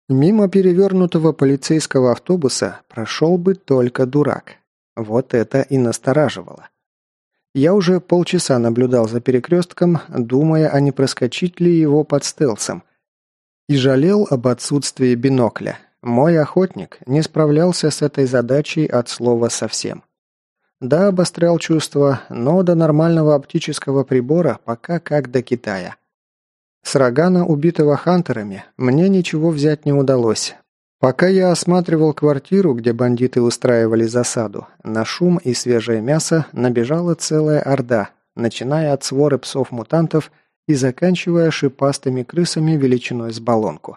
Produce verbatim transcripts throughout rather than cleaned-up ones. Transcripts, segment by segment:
Мимо перевернутого полицейского автобуса прошел бы только дурак. Вот это и настораживало. Я уже полчаса наблюдал за перекрестком, думая, а не проскочить ли его под стелсом. И жалел об отсутствии бинокля. Мой охотник не справлялся с этой задачей от слова совсем. Да, обострял чувства, но до нормального оптического прибора пока как до Китая. С Рогана, убитого хантерами, мне ничего взять не удалось. Пока я осматривал квартиру, где бандиты устраивали засаду, на шум и свежее мясо набежала целая орда, начиная от своры псов-мутантов и заканчивая шипастыми крысами величиной с баллонку.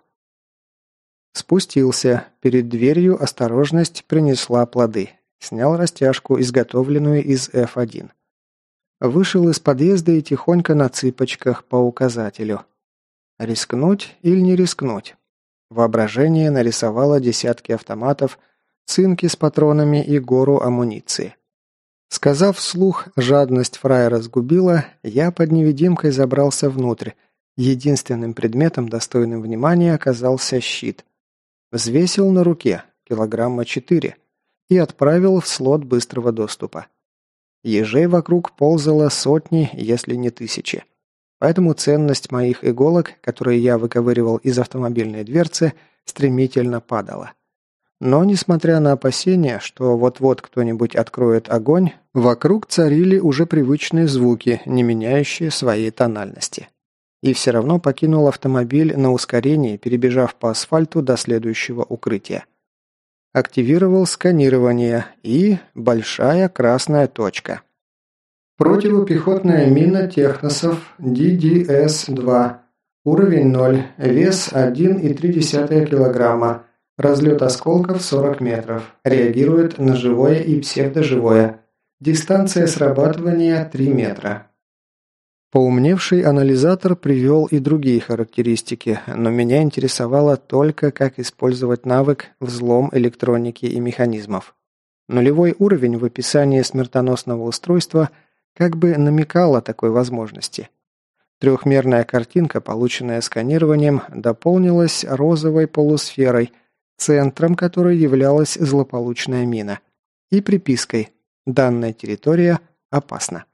Спустился. Перед дверью осторожность принесла плоды. Снял растяжку, изготовленную из эф один. Вышел из подъезда и тихонько на цыпочках по указателю. Рискнуть или не рискнуть? Воображение нарисовало десятки автоматов, цинки с патронами и гору амуниции. Сказав вслух «жадность фраера сгубила», я под невидимкой забрался внутрь. Единственным предметом, достойным внимания, оказался щит. Взвесил на руке, килограмма четыре, и отправил в слот быстрого доступа. Ежей вокруг ползало сотни, если не тысячи. Поэтому ценность моих иголок, которые я выковыривал из автомобильной дверцы, стремительно падала. Но, несмотря на опасения, что вот-вот кто-нибудь откроет огонь, вокруг царили уже привычные звуки, не меняющие своей тональности. И все равно покинул автомобиль на ускорении, перебежав по асфальту до следующего укрытия. Активировал сканирование и большая красная точка. Противопехотная мина техносов ди ди эс два. Уровень ноль. Вес один и три десятых килограмма. Разлет осколков сорок метров. Реагирует на живое и псевдоживое. Дистанция срабатывания три метра. Поумневший анализатор привел и другие характеристики, но меня интересовало только, как использовать навык «Взлом электроники и механизмов». Нулевой уровень в описании смертоносного устройства как бы намекал о такой возможности. Трехмерная картинка, полученная сканированием, дополнилась розовой полусферой, центром которой являлась злополучная мина, и припиской «Данная территория опасна».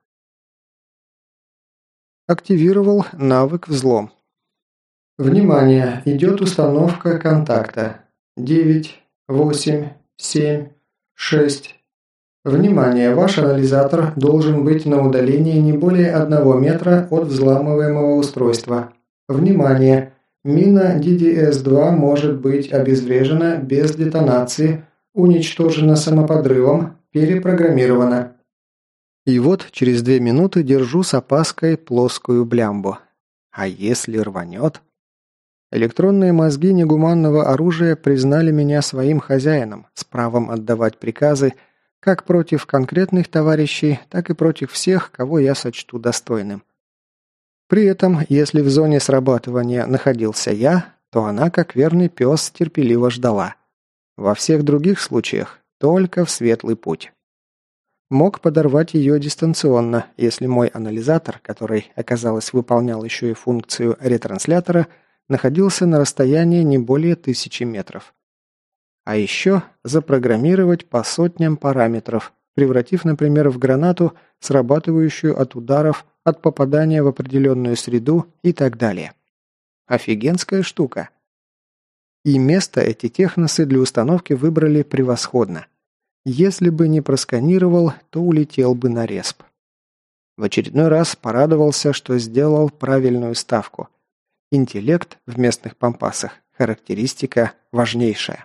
Активировал навык «Взлом». Внимание! Идет установка контакта. девять, восемь, семь, шесть. Внимание! Ваш анализатор должен быть на удалении не более одного метра от взламываемого устройства. Внимание! Мина ди ди эс два может быть обезврежена без детонации, уничтожена самоподрывом, перепрограммирована. И вот через две минуты держу с опаской плоскую блямбу. А если рванет? Электронные мозги негуманного оружия признали меня своим хозяином, с правом отдавать приказы как против конкретных товарищей, так и против всех, кого я сочту достойным. При этом, если в зоне срабатывания находился я, то она, как верный пес, терпеливо ждала. Во всех других случаях только в светлый путь. Мог подорвать ее дистанционно, если мой анализатор, который, оказалось, выполнял еще и функцию ретранслятора, находился на расстоянии не более тысячи метров. А еще запрограммировать по сотням параметров, превратив, например, в гранату, срабатывающую от ударов, от попадания в определенную среду и так далее. Офигенская штука. И место эти техносы для установки выбрали превосходно. Если бы не просканировал, то улетел бы на респ. В очередной раз порадовался, что сделал правильную ставку. Интеллект в местных пампасах – характеристика важнейшая.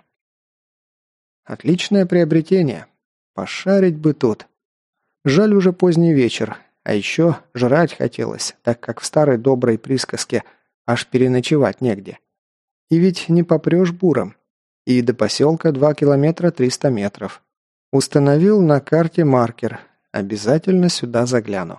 Отличное приобретение. Пошарить бы тут. Жаль, уже поздний вечер. А еще жрать хотелось, так как в старой доброй присказке аж переночевать негде. И ведь не попрешь буром. И до поселка два километра триста метров. Установил на карте маркер. Обязательно сюда загляну.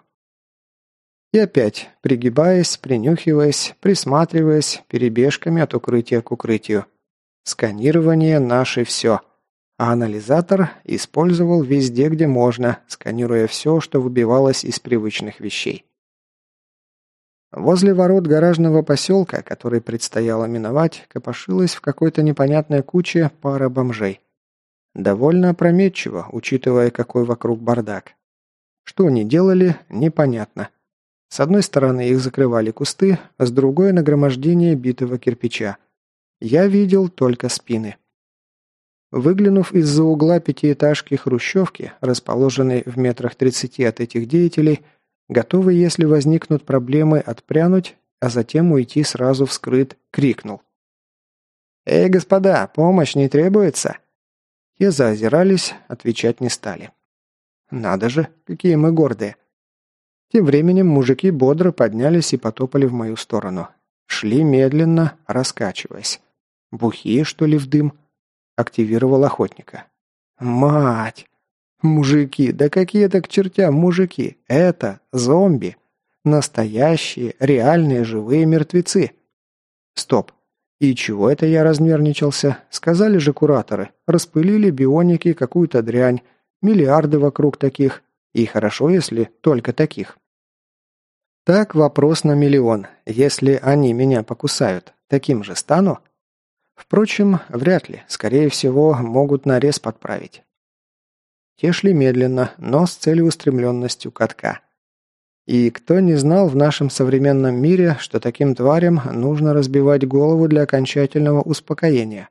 И опять, пригибаясь, принюхиваясь, присматриваясь, перебежками от укрытия к укрытию. Сканирование – наше все. А анализатор использовал везде, где можно, сканируя все, что выбивалось из привычных вещей. Возле ворот гаражного поселка, который предстояло миновать, копошилась в какой-то непонятной куче пара бомжей. Довольно опрометчиво, учитывая, какой вокруг бардак. Что они делали, непонятно. С одной стороны их закрывали кусты, а с другой нагромождение битого кирпича. Я видел только спины. Выглянув из-за угла пятиэтажки хрущевки, расположенной в метрах тридцати от этих деятелей, готовый, если возникнут проблемы, отпрянуть, а затем уйти сразу вскрыт, крикнул. «Эй, господа, помощь не требуется?» Те заозирались, отвечать не стали. «Надо же, какие мы гордые!» Тем временем мужики бодро поднялись и потопали в мою сторону. Шли медленно, раскачиваясь. Бухие, что ли, в дым? Активировал охотника. «Мать! Мужики, да какие это к чертям мужики? Это зомби! Настоящие, реальные, живые мертвецы!» «Стоп! И чего это я разнервничался? Сказали же кураторы, распылили бионики какую-то дрянь, миллиарды вокруг таких, и хорошо, если только таких». Так вопрос на миллион. Если они меня покусают, таким же стану? Впрочем, вряд ли. Скорее всего, могут нарез подправить. Те шли медленно, но с целеустремленностью катка. И кто не знал в нашем современном мире, что таким тварям нужно разбивать голову для окончательного успокоения?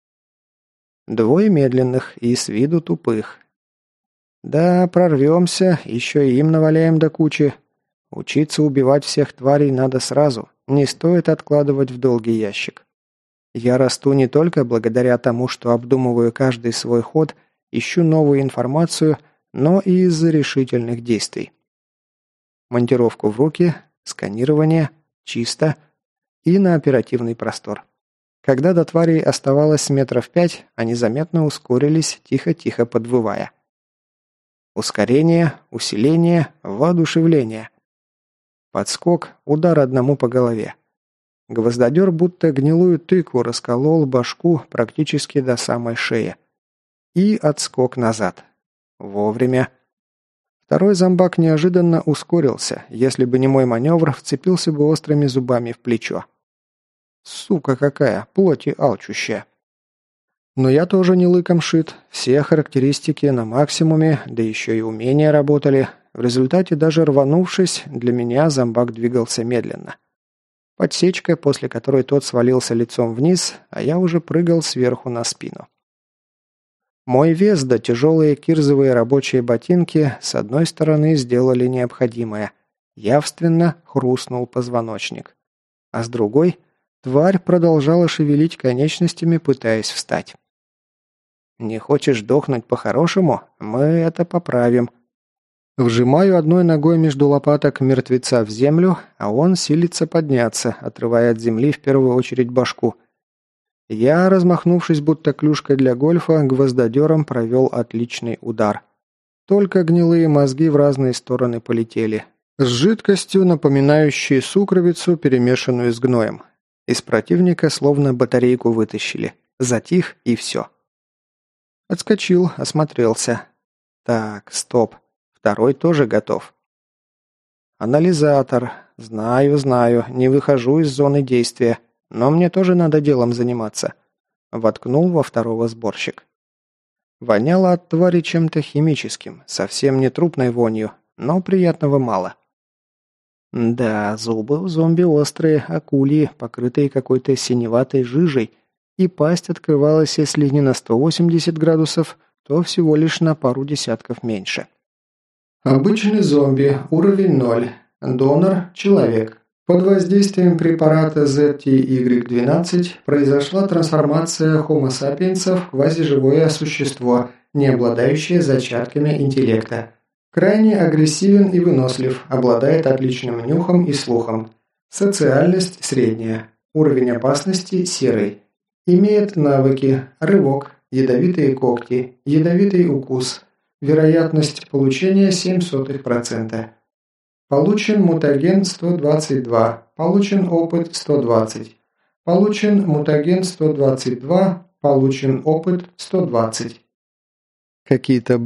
Двое медленных и с виду тупых. Да, прорвемся, еще и им наваляем до кучи. Учиться убивать всех тварей надо сразу, не стоит откладывать в долгий ящик. Я расту не только благодаря тому, что обдумываю каждый свой ход, ищу новую информацию, но и из-за решительных действий. Монтировку в руки, сканирование, чисто и на оперативный простор. Когда до тварей оставалось метров пять, они заметно ускорились, тихо-тихо подвывая. Ускорение, усиление, воодушевление. Подскок, удар одному по голове. Гвоздодер будто гнилую тыкву расколол башку практически до самой шеи. И отскок назад. Вовремя. Второй зомбак неожиданно ускорился. Если бы не мой маневр, вцепился бы острыми зубами в плечо. Сука какая, плоти алчущая. Но я тоже не лыком шит. Все характеристики на максимуме, да еще и умения работали. В результате, даже рванувшись, для меня зомбак двигался медленно. Подсечка, после которой тот свалился лицом вниз, а я уже прыгал сверху на спину. Мой вес да тяжелые кирзовые рабочие ботинки с одной стороны сделали необходимое. Явственно хрустнул позвоночник. А с другой тварь продолжала шевелить конечностями, пытаясь встать. «Не хочешь дохнуть по-хорошему? Мы это поправим». Вжимаю одной ногой между лопаток мертвеца в землю, а он силится подняться, отрывая от земли в первую очередь башку. Я, размахнувшись будто клюшкой для гольфа, гвоздодером провел отличный удар. Только гнилые мозги в разные стороны полетели. С жидкостью, напоминающей сукровицу, перемешанную с гноем. Из противника словно батарейку вытащили. Затих и все. Отскочил, осмотрелся. Так, стоп. Второй тоже готов. Анализатор. Знаю, знаю, не выхожу из зоны действия, но мне тоже надо делом заниматься. Воткнул во второго сборщик. Воняло от твари чем-то химическим, совсем не трупной вонью, но приятного мало. Да, зубы у зомби острые, акульи, покрытые какой-то синеватой жижей, и пасть открывалась, если не на сто восемьдесят градусов, то всего лишь на пару десятков меньше. Обычный зомби, уровень ноль. Донор – человек. Под воздействием препарата зет ти игрек двенадцать произошла трансформация Homo sapiens в квазиживое существо, не обладающее зачатками интеллекта. Крайне агрессивен и вынослив, обладает отличным нюхом и слухом. Социальность средняя. Уровень опасности серый. Имеет навыки рывок, ядовитые когти, ядовитый укус. Вероятность получения семь сотых процента. Получен мутаген сто двадцать два. Получен опыт сто двадцать. Получен мутаген сто двадцать два. Получен опыт сто двадцать. Какие-то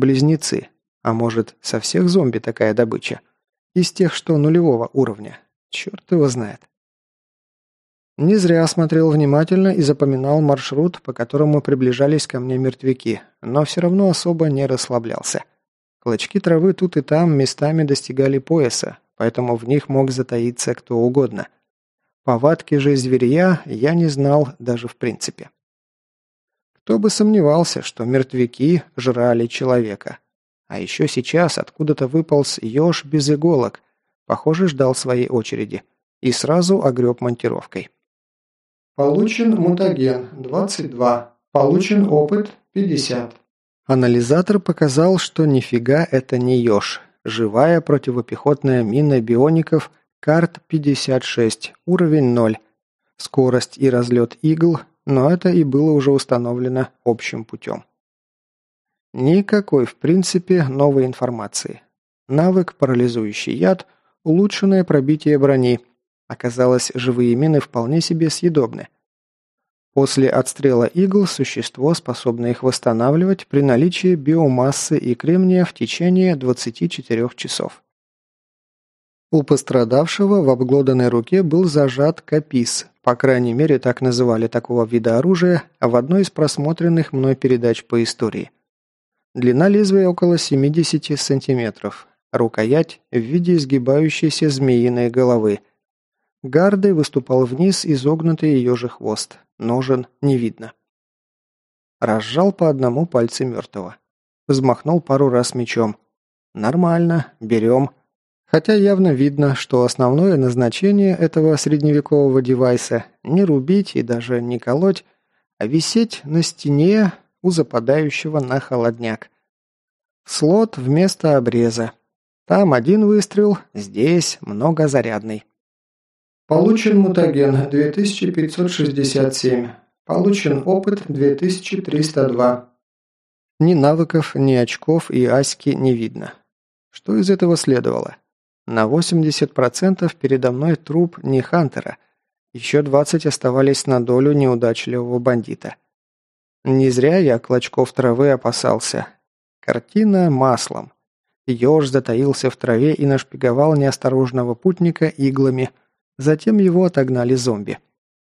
братья-близнецы. А может, со всех зомби такая добыча? Из тех, что нулевого уровня. Черт его знает. Не зря смотрел внимательно и запоминал маршрут, по которому приближались ко мне мертвяки, но все равно особо не расслаблялся. Клочки травы тут и там местами достигали пояса, поэтому в них мог затаиться кто угодно. Повадки же зверья я не знал даже в принципе. Кто бы сомневался, что мертвяки жрали человека. А еще сейчас откуда-то выполз еж без иголок, похоже, ждал своей очереди, и сразу огреб монтировкой. Получен мутаген двадцать два. Получен опыт пятьдесят. Анализатор показал, что нифига это не еж. Живая противопехотная мина биоников карт пятьдесят шесть, уровень ноль. Скорость и разлет игл, но это и было уже установлено общим путем. Никакой, в принципе, новой информации. Навык парализующий яд, улучшенное пробитие брони. Оказалось, живые мины вполне себе съедобны. После отстрела игл существо способно их восстанавливать при наличии биомассы и кремния в течение двадцати четырёх часов. У пострадавшего в обглоданной руке был зажат капис, по крайней мере так называли такого вида оружия в одной из просмотренных мной передач по истории. Длина лезвия около семидесяти сантиметров, рукоять в виде изгибающейся змеиной головы. Гардой выступал вниз изогнутый ее же хвост. Ножен не видно. Разжал по одному пальце мертвого. Взмахнул пару раз мечом. Нормально, берем. Хотя явно видно, что основное назначение этого средневекового девайса не рубить и даже не колоть, а висеть на стене у западающего на холодняк. Слот вместо обреза. Там один выстрел, здесь многозарядный. Получен мутаген две тысячи пятьсот шестьдесят семь. Получен опыт две тысячи триста два. Ни навыков, ни очков и аськи не видно. Что из этого следовало? На восемьдесят процентов передо мной труп не Хантера. Еще двадцать оставались на долю неудачливого бандита. Не зря я клочков травы опасался. Картина маслом. Еж затаился в траве и нашпиговал неосторожного путника иглами. Затем его отогнали зомби.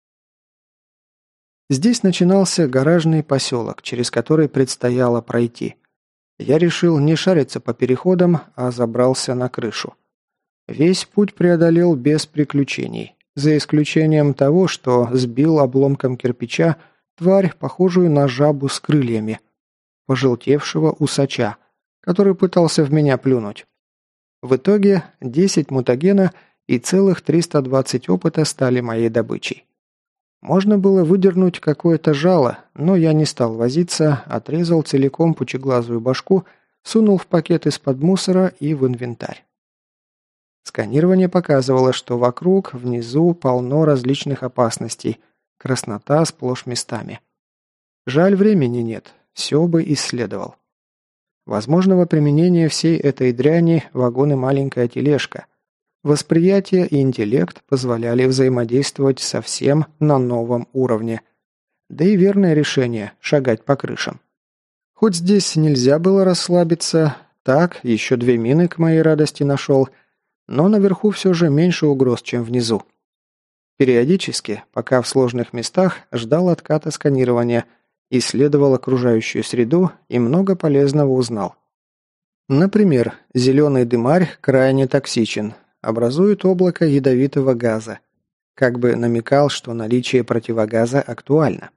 Здесь начинался гаражный поселок, через который предстояло пройти. Я решил не шариться по переходам, а забрался на крышу. Весь путь преодолел без приключений, за исключением того, что сбил обломком кирпича тварь, похожую на жабу с крыльями, пожелтевшего усача, который пытался в меня плюнуть. В итоге десять мутагена и целых триста двадцать опыта стали моей добычей. Можно было выдернуть какое-то жало, но я не стал возиться, отрезал целиком пучеглазую башку, сунул в пакет из-под мусора и в инвентарь. Сканирование показывало, что вокруг, внизу полно различных опасностей, краснота сплошь местами. Жаль, времени нет, все бы исследовал. Возможного применения всей этой дряни вагон и маленькая тележка. Восприятие и интеллект позволяли взаимодействовать совсем на новом уровне. Да и верное решение – шагать по крышам. Хоть здесь нельзя было расслабиться, так, еще две мины к моей радости нашел, но наверху все же меньше угроз, чем внизу. Периодически, пока в сложных местах, ждал отката сканирования, исследовал окружающую среду и много полезного узнал. Например, зеленый дымарь крайне токсичен, образует облако ядовитого газа, как бы намекал, что наличие противогаза актуально.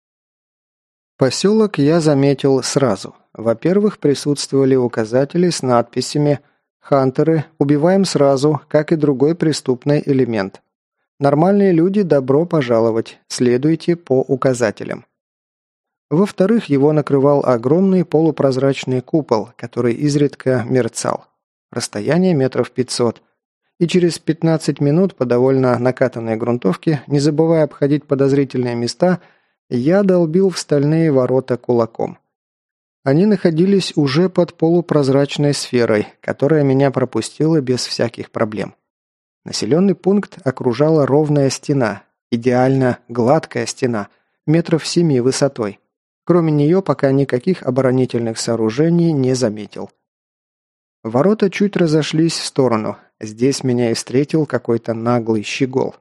Поселок я заметил сразу. Во-первых, присутствовали указатели с надписями «Хантеры, убиваем сразу, как и другой преступный элемент. Нормальные люди, добро пожаловать, следуйте по указателям». Во-вторых, его накрывал огромный полупрозрачный купол, который изредка мерцал. Расстояние метров пятьсот. И через пятнадцать минут по довольно накатанной грунтовке, не забывая обходить подозрительные места, я долбил в стальные ворота кулаком. Они находились уже под полупрозрачной сферой, которая меня пропустила без всяких проблем. Населенный пункт окружала ровная стена, идеально гладкая стена, метров семи высотой. Кроме нее пока никаких оборонительных сооружений не заметил. Ворота чуть разошлись в сторону. Здесь меня и встретил какой-то наглый щегол.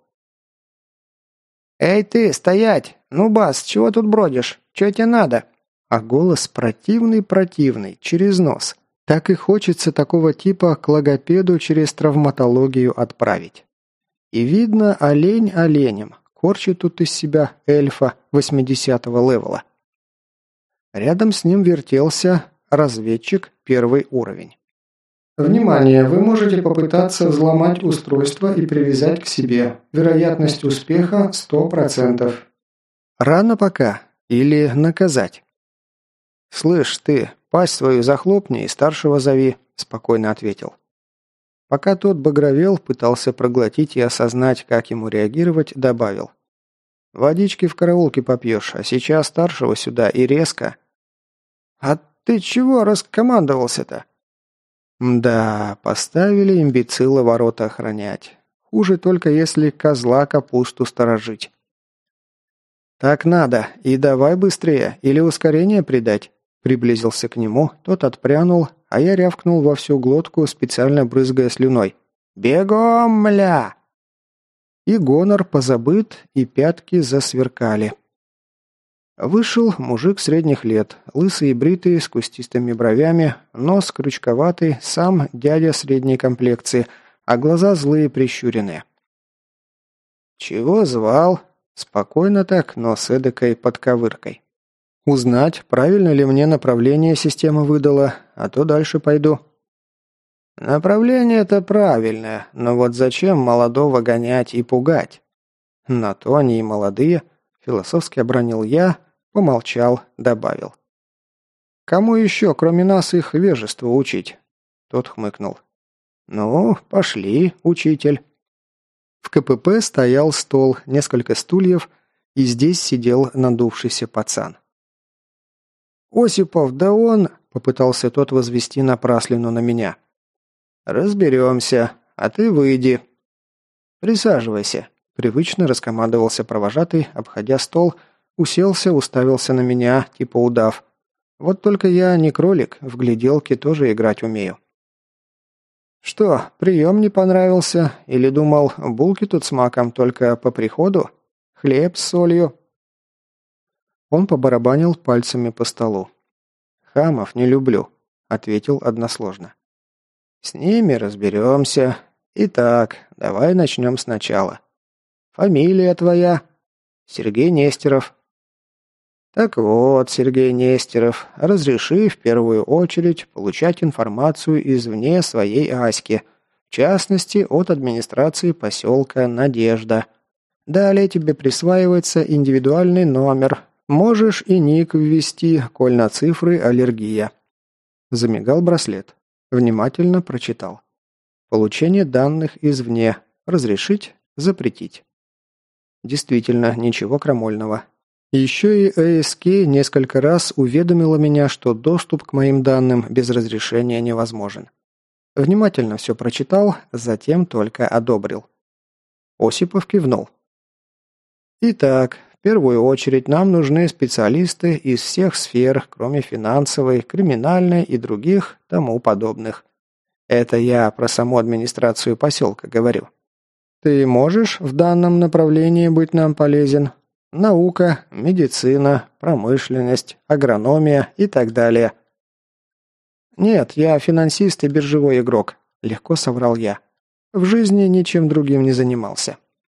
«Эй ты, стоять! Ну, Бас, чего тут бродишь? Чего тебе надо?» А голос противный-противный, через нос. Так и хочется такого типа к логопеду через травматологию отправить. И видно, олень оленем, корчит тут из себя эльфа восьмидесятого левела. Рядом с ним вертелся разведчик первый уровень. «Внимание! Вы можете попытаться взломать устройство и привязать к себе. Вероятность успеха сто процентов». «Рано пока. Или наказать». «Слышь, ты, пасть свою захлопни и старшего зови», – спокойно ответил. Пока тот багровел, пытался проглотить и осознать, как ему реагировать, добавил. «Водички в караулке попьешь, а сейчас старшего сюда и резко». «А ты чего раскомандовался-то?» «Да, поставили имбецила ворота охранять. Хуже только если козла капусту сторожить». «Так надо, и давай быстрее, или ускорение придать». Приблизился к нему, тот отпрянул, а я рявкнул во всю глотку, специально брызгая слюной. «Бегом, мля!» И гонор позабыт, и пятки засверкали. Вышел мужик средних лет, лысый и бритый, с кустистыми бровями, нос крючковатый, сам дядя средней комплекции, а глаза злые прищуренные. «Чего звал?» Спокойно так, но с эдакой подковыркой. Узнать, правильно ли мне направление система выдала, а то дальше пойду. Направление-то правильное, но вот зачем молодого гонять и пугать? На то они и молодые, философски обронил я, помолчал, добавил. Кому еще, кроме нас, их вежеству учить? Тот хмыкнул. Ну, пошли, учитель. В КПП стоял стол, несколько стульев, и здесь сидел надувшийся пацан. «Осипов, да он...» – попытался тот возвести напраслину на меня. «Разберемся, а ты выйди». «Присаживайся», – привычно раскомандовался провожатый, обходя стол, уселся, уставился на меня, типа удав. «Вот только я не кролик, в гляделки тоже играть умею». «Что, прием не понравился? Или думал, булки тут с маком только по приходу? Хлеб с солью?» Он побарабанил пальцами по столу. «Хамов не люблю», — ответил односложно. «С ними разберемся. Итак, давай начнем сначала. Фамилия твоя?» «Сергей Нестеров». «Так вот, Сергей Нестеров, разреши в первую очередь получать информацию извне своей Аськи, в частности, от администрации поселка Надежда. Далее тебе присваивается индивидуальный номер. Можешь и ник ввести, коль на цифры аллергия». Замигал браслет. Внимательно прочитал. Получение данных извне. Разрешить, запретить. Действительно, ничего крамольного. Еще и АСК несколько раз уведомила меня, что доступ к моим данным без разрешения невозможен. Внимательно все прочитал, затем только одобрил. Осипов кивнул. «Итак, в первую очередь нам нужны специалисты из всех сфер, кроме финансовой, криминальной и других тому подобных. Это я про саму администрацию поселка говорю. Ты можешь в данном направлении быть нам полезен? Наука, медицина, промышленность, агрономия и так далее». «Нет, я финансист и биржевой игрок», – легко соврал я. «В жизни ничем другим не занимался».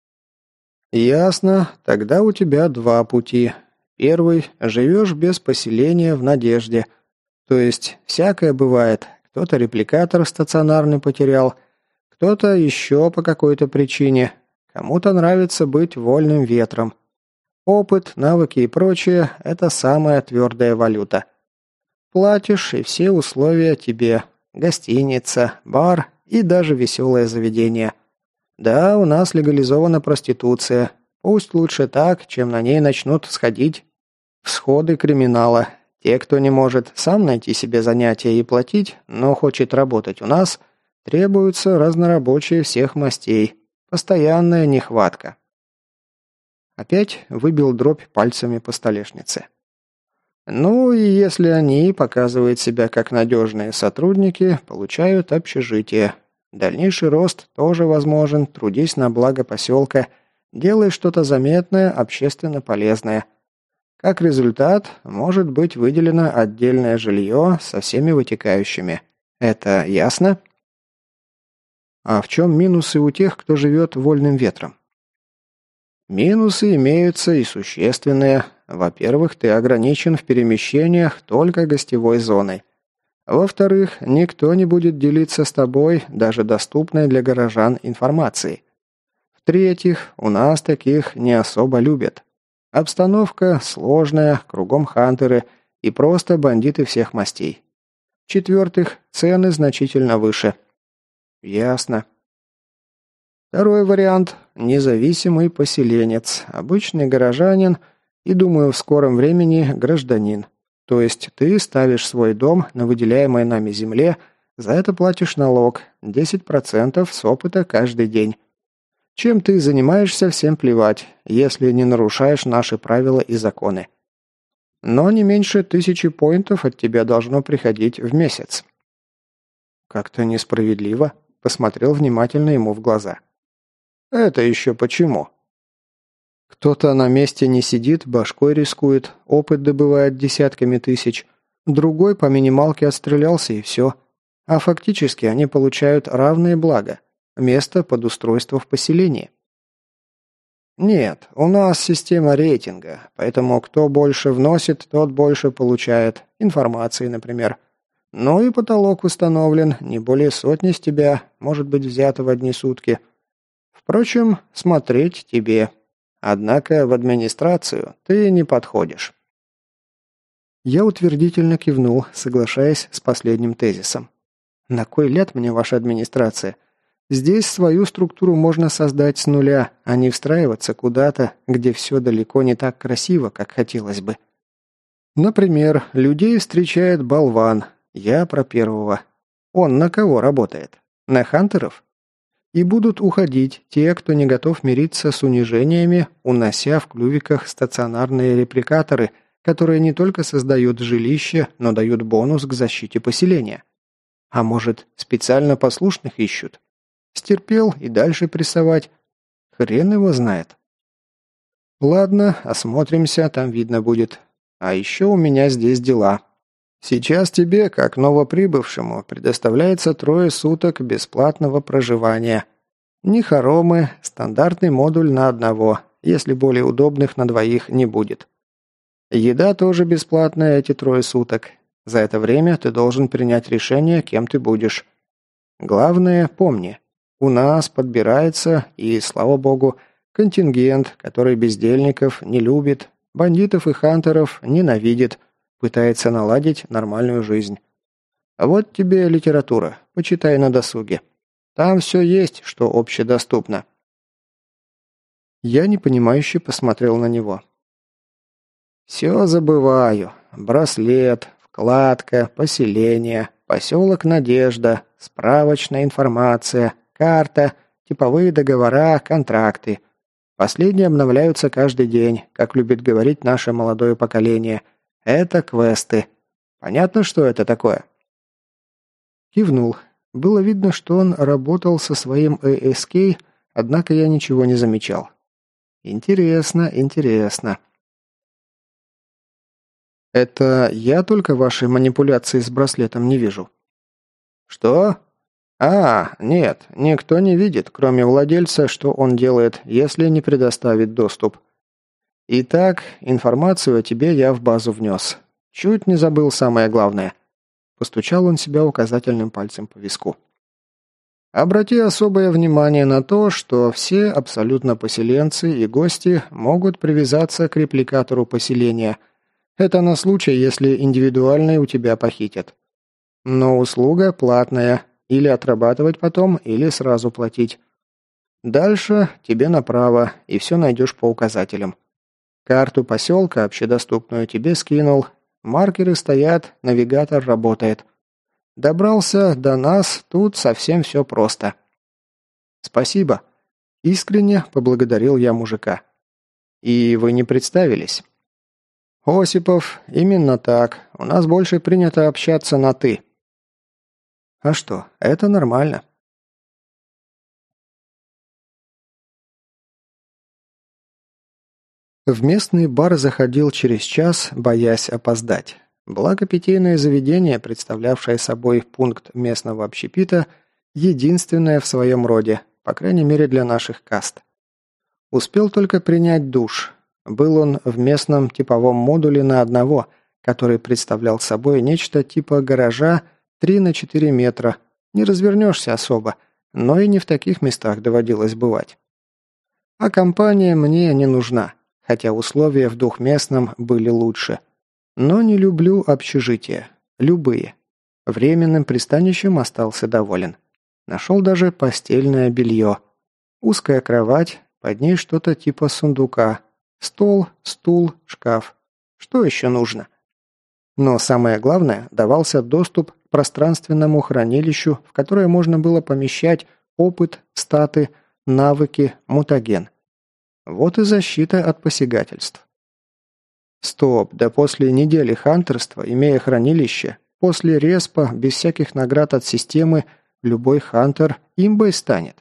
«Ясно. Тогда у тебя два пути. Первый – живешь без поселения в Надежде. То есть, всякое бывает. Кто-то репликатор стационарный потерял, кто-то еще по какой-то причине. Кому-то нравится быть вольным ветром. Опыт, навыки и прочее – это самая твердая валюта. Платишь, и все условия тебе. Гостиница, бар и даже веселое заведение. Да, у нас легализована проституция. Пусть лучше так, чем на ней начнут сходить всходы криминала. Те, кто не может сам найти себе занятие и платить, но хочет работать у нас, требуются разнорабочие всех мастей. Постоянная нехватка». Опять выбил дробь пальцами по столешнице. Ну и если они показывают себя как надежные сотрудники, получают общежитие. Дальнейший рост тоже возможен, трудись на благо поселка, делай что-то заметное, общественно полезное. Как результат, может быть выделено отдельное жилье со всеми вытекающими. Это ясно? А в чем минусы у тех, кто живет вольным ветром? Минусы имеются и существенные. Во-первых, ты ограничен в перемещениях только гостевой зоной. Во-вторых, никто не будет делиться с тобой даже доступной для горожан информацией. В-третьих, у нас таких не особо любят. Обстановка сложная, кругом хантеры и просто бандиты всех мастей. В-четвертых, цены значительно выше. Ясно. Второй вариант – независимый поселенец, обычный горожанин и, думаю, в скором времени гражданин. То есть ты ставишь свой дом на выделяемой нами земле, за это платишь налог, десять процентов с опыта каждый день. Чем ты занимаешься, всем плевать, если не нарушаешь наши правила и законы. Но не меньше тысячи поинтов от тебя должно приходить в месяц. Как-то несправедливо, посмотрел внимательно ему в глаза. Это еще почему? Кто-то на месте не сидит, башкой рискует, опыт добывает десятками тысяч, другой по минималке отстрелялся и все. А фактически они получают равные блага. Место под устройство в поселении. Нет, у нас система рейтинга, поэтому кто больше вносит, тот больше получает. Информации, например. Ну и потолок установлен, не более сотни с тебя, может быть взято в одни сутки. Впрочем, смотреть тебе. Однако в администрацию ты не подходишь. Я утвердительно кивнул, соглашаясь с последним тезисом. На кой ляд мне ваша администрация? Здесь свою структуру можно создать с нуля, а не встраиваться куда-то, где все далеко не так красиво, как хотелось бы. Например, людей встречает болван. Я про первого. Он на кого работает? На хантеров? И будут уходить те, кто не готов мириться с унижениями, унося в клювиках стационарные репликаторы, которые не только создают жилище, но дают бонус к защите поселения. А может, специально послушных ищут? Стерпел и дальше прессовать. Хрен его знает. Ладно, осмотримся, там видно будет. А еще у меня здесь дела. Сейчас тебе, как новоприбывшему, предоставляется трое суток бесплатного проживания. Не хоромы, стандартный модуль на одного, если более удобных на двоих не будет. Еда тоже бесплатная эти трое суток. За это время ты должен принять решение, кем ты будешь. Главное, помни, у нас подбирается, и, слава богу, контингент, который бездельников не любит, бандитов и хантеров ненавидит, пытается наладить нормальную жизнь. А вот тебе литература, почитай на досуге. Там все есть, что общедоступно. Я непонимающе посмотрел на него. Все забываю. Браслет, вкладка, поселение, поселок Надежда, справочная информация, карта, типовые договора, контракты. Последние обновляются каждый день, как любит говорить наше молодое поколение. Это квесты. Понятно, что это такое?» Кивнул. Было видно, что он работал со своим эй эс кей, однако я ничего не замечал. «Интересно, интересно». «Это я только ваши манипуляции с браслетом не вижу?» «Что? А, нет, никто не видит, кроме владельца, что он делает, если не предоставит доступ. Итак, информацию о тебе я в базу внес. Чуть не забыл самое главное». Постучал он себя указательным пальцем по виску. «Обрати особое внимание на то, что все абсолютно поселенцы и гости могут привязаться к репликатору поселения. Это на случай, если индивидуальный у тебя похитят. Но услуга платная, или отрабатывать потом, или сразу платить. Дальше тебе направо, и все найдешь по указателям. Карту поселка общедоступную тебе скинул. Маркеры стоят, навигатор работает. Добрался до нас, тут совсем все просто». «Спасибо». Искренне поблагодарил я мужика. «И вы не представились?» «Осипов, именно так. У нас больше принято общаться на «ты». А что, это нормально. В местный бар заходил через час, боясь опоздать. Благо питейное заведение, представлявшее собой пункт местного общепита, единственное в своем роде, по крайней мере для наших каст. Успел только принять душ. Был он в местном типовом модуле на одного, который представлял собой нечто типа гаража три на четыре метра. Не развернешься особо, но и не в таких местах доводилось бывать. А компания мне не нужна, хотя условия в двухместном были лучше. Но не люблю общежития. Любые. Временным пристанищем остался доволен. Нашел даже постельное белье. Узкая кровать, под ней что-то типа сундука. Стол, стул, шкаф. Что еще нужно? Но самое главное, давался доступ к пространственному хранилищу, в которое можно было помещать опыт, статы, навыки, мутаген. Вот и защита от посягательств. Стоп, да после недели хантерства, имея хранилище, после респа, без всяких наград от системы, любой хантер имбой станет.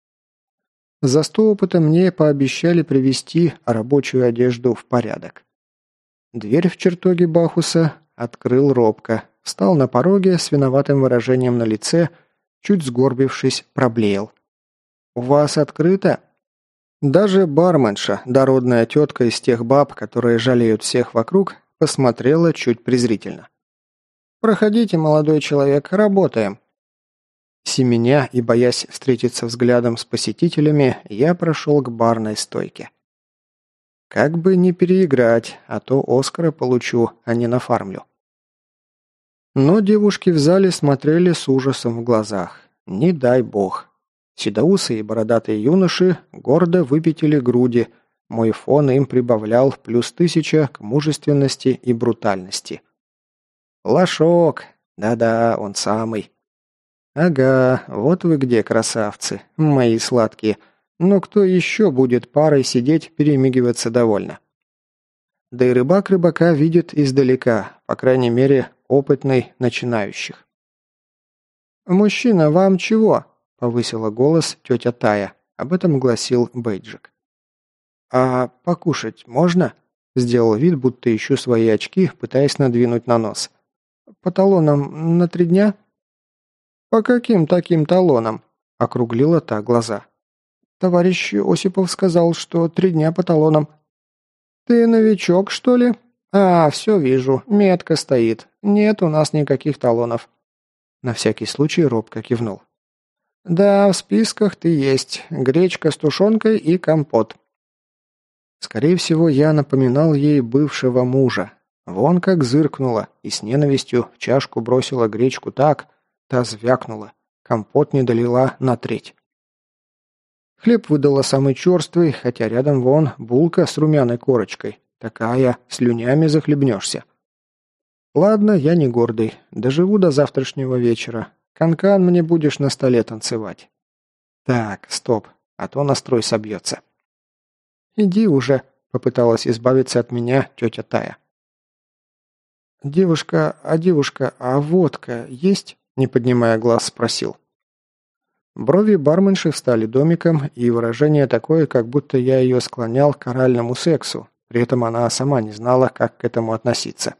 За сто опыта мне пообещали привести рабочую одежду в порядок. Дверь в чертоге Бахуса открыл робко, встал на пороге с виноватым выражением на лице, чуть сгорбившись, проблеял. «У вас открыто?» Даже барменша, дородная тетка из тех баб, которые жалеют всех вокруг, посмотрела чуть презрительно. «Проходите, молодой человек, работаем». Семеня и боясь встретиться взглядом с посетителями, я прошел к барной стойке. Как бы не переиграть, а то Оскара получу, а не нафармлю. Но девушки в зале смотрели с ужасом в глазах. Не дай бог. Седоусые и бородатые юноши гордо выпятили груди, мой фон им прибавлял плюс тысяча к мужественности и брутальности. Лошок, да-да, он самый. Ага, вот вы где, красавцы, мои сладкие. Но кто еще будет парой сидеть, перемигиваться довольно? Да и рыбак рыбака видит издалека, по крайней мере, опытный начинающих. «Мужчина, вам чего?» – повысила голос тетя Тая. Об этом гласил бейджик. «А покушать можно?» – сделал вид, будто ищу свои очки, пытаясь надвинуть на нос. «По талонам на три дня?» «По каким таким талонам?» – округлила та глаза. «Товарищ Осипов сказал, что три дня по талонам». «Ты новичок, что ли?» «А, все вижу, метка стоит. Нет у нас никаких талонов». На всякий случай робко кивнул. «Да, в списках ты есть. Гречка с тушенкой и компот». Скорее всего, я напоминал ей бывшего мужа. Вон как зыркнула и с ненавистью в чашку бросила гречку так, та звякнула. Компот не долила на треть. Хлеб выдала самый черствый, хотя рядом вон булка с румяной корочкой. Такая, слюнями захлебнешься. Ладно, я не гордый. Доживу до завтрашнего вечера. Канкан мне будешь на столе танцевать. Так, стоп, а то настрой собьется. Иди уже, попыталась избавиться от меня тетя Тая. Девушка, а девушка, а водка есть? Не поднимая глаз, спросил. Брови барменши встали домиком, и выражение такое, как будто я ее склонял к оральному сексу, при этом она сама не знала, как к этому относиться.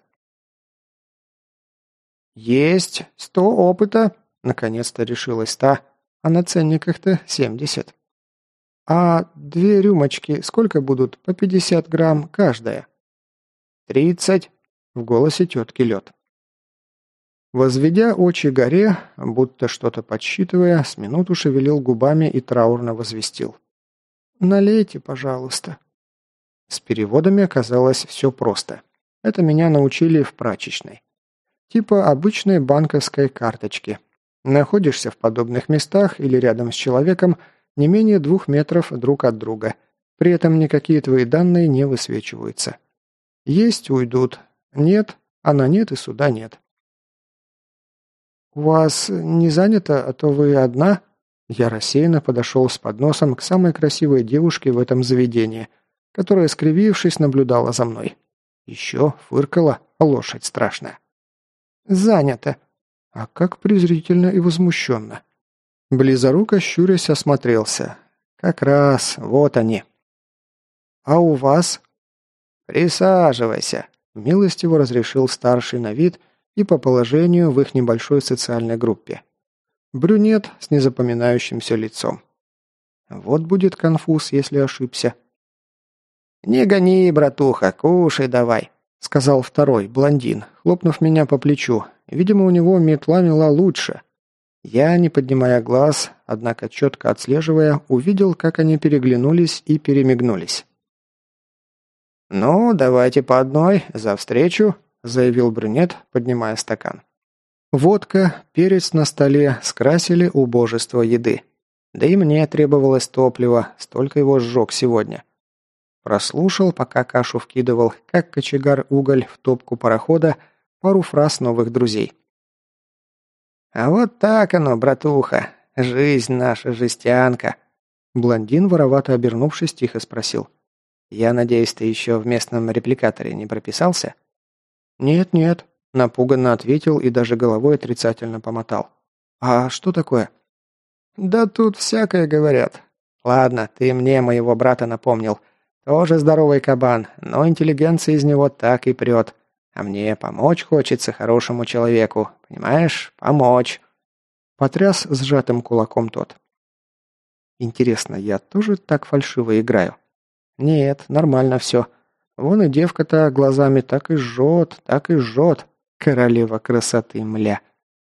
«Есть сто опыта», — наконец-то решилась та, а на ценниках-то семьдесят. «А две рюмочки сколько будут? По пятьдесят грамм каждая?» «Тридцать», — в голосе тетки лед. Возведя очи горе, будто что-то подсчитывая, с минуту шевелил губами и траурно возвестил. «Налейте, пожалуйста». С переводами оказалось все просто. Это меня научили в прачечной. Типа обычной банковской карточки. Находишься в подобных местах или рядом с человеком не менее двух метров друг от друга. При этом никакие твои данные не высвечиваются. Есть – уйдут. Нет, а на нет и суда нет. «У вас не занято, а то вы одна?» Я рассеянно подошел с подносом к самой красивой девушке в этом заведении, которая, скривившись, наблюдала за мной. Еще фыркала, лошадь страшная. «Занято». А как презрительно и возмущенно. Близоруко щурясь осмотрелся. Как раз, вот они. «А у вас?» «Присаживайся», – милостиво разрешил старший на вид и по положению в их небольшой социальной группе. Брюнет с незапоминающимся лицом. Вот будет конфуз, если ошибся. «Не гони, братуха, кушай давай», – сказал второй, блондин, хлопнув меня по плечу. Видимо, у него метла мела лучше. Я, не поднимая глаз, однако четко отслеживая, увидел, как они переглянулись и перемигнулись. «Ну, давайте по одной, за встречу», – заявил брюнет, поднимая стакан. Водка, перец на столе скрасили убожество еды. Да и мне требовалось топливо, столько его сжег сегодня. Прослушал, пока кашу вкидывал, как кочегар уголь в топку парохода, пару фраз новых друзей. «А вот так оно, братуха, жизнь наша жестянка», – блондин, воровато обернувшись, тихо спросил. «Я надеюсь, ты еще в местном репликаторе не прописался?» «Нет-нет», – напуганно ответил и даже головой отрицательно помотал. «А что такое?» «Да тут всякое говорят. Ладно, ты мне моего брата напомнил. Тоже здоровый кабан, но интеллигенция из него так и прет. А мне помочь хочется хорошему человеку, понимаешь? Помочь». Потряс сжатым кулаком тот. «Интересно, я тоже так фальшиво играю?» «Нет, нормально все. Вон и девка-то глазами так и жжет, так и жжет. Королева красоты, мля».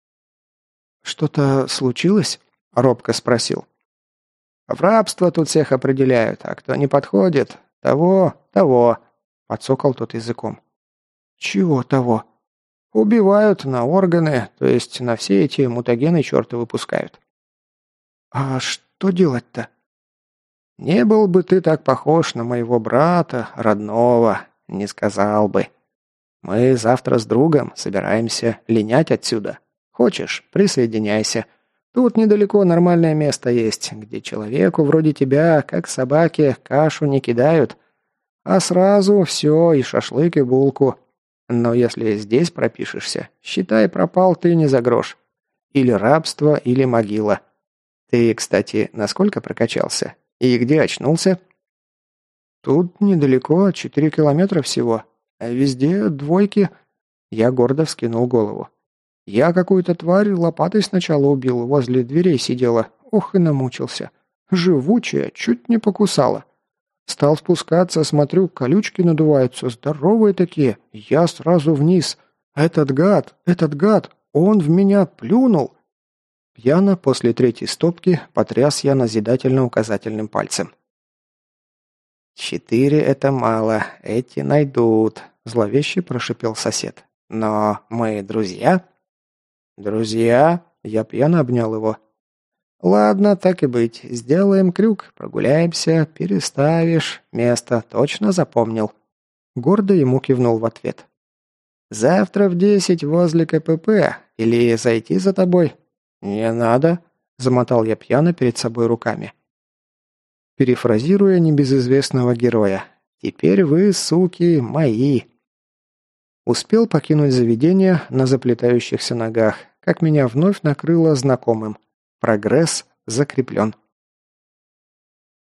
«Что-то случилось?» – робко спросил. «В рабство тут всех определяют, а кто не подходит, того, того», – подсокал тот языком. «Чего того?» «Убивают на органы, то есть на все эти мутагены черта выпускают». «А что делать-то?» «Не был бы ты так похож на моего брата, родного, не сказал бы. Мы завтра с другом собираемся линять отсюда. Хочешь, присоединяйся. Тут недалеко нормальное место есть, где человеку вроде тебя, как собаке, кашу не кидают, а сразу все, и шашлык, и булку. Но если здесь пропишешься, считай, пропал ты не за грош. Или рабство, или могила. Ты, кстати, насколько прокачался? И где очнулся?» «Тут недалеко, четыре километра всего. А везде двойки». Я гордо вскинул голову. «Я какую-то тварь лопатой сначала убил, возле дверей сидела. Ох и намучился. Живучая, чуть не покусала. Стал спускаться, смотрю, колючки надуваются, здоровые такие. Я сразу вниз. Этот гад, этот гад, он в меня плюнул». Пьяно, после третьей стопки, потряс я назидательно указательным пальцем. «Четыре – это мало, эти найдут», – зловеще прошипел сосед. «Но мы друзья?» «Друзья?» – я пьяно обнял его. «Ладно, так и быть, сделаем крюк, прогуляемся, переставишь, место точно запомнил». Гордо ему кивнул в ответ. «Завтра в десять возле КПП, или зайти за тобой?» «Не надо», – замотал я пьяно перед собой руками. Перефразируя небезызвестного героя, «Теперь вы, суки, мои». Успел покинуть заведение на заплетающихся ногах, как меня вновь накрыло знакомым. Прогресс закреплен.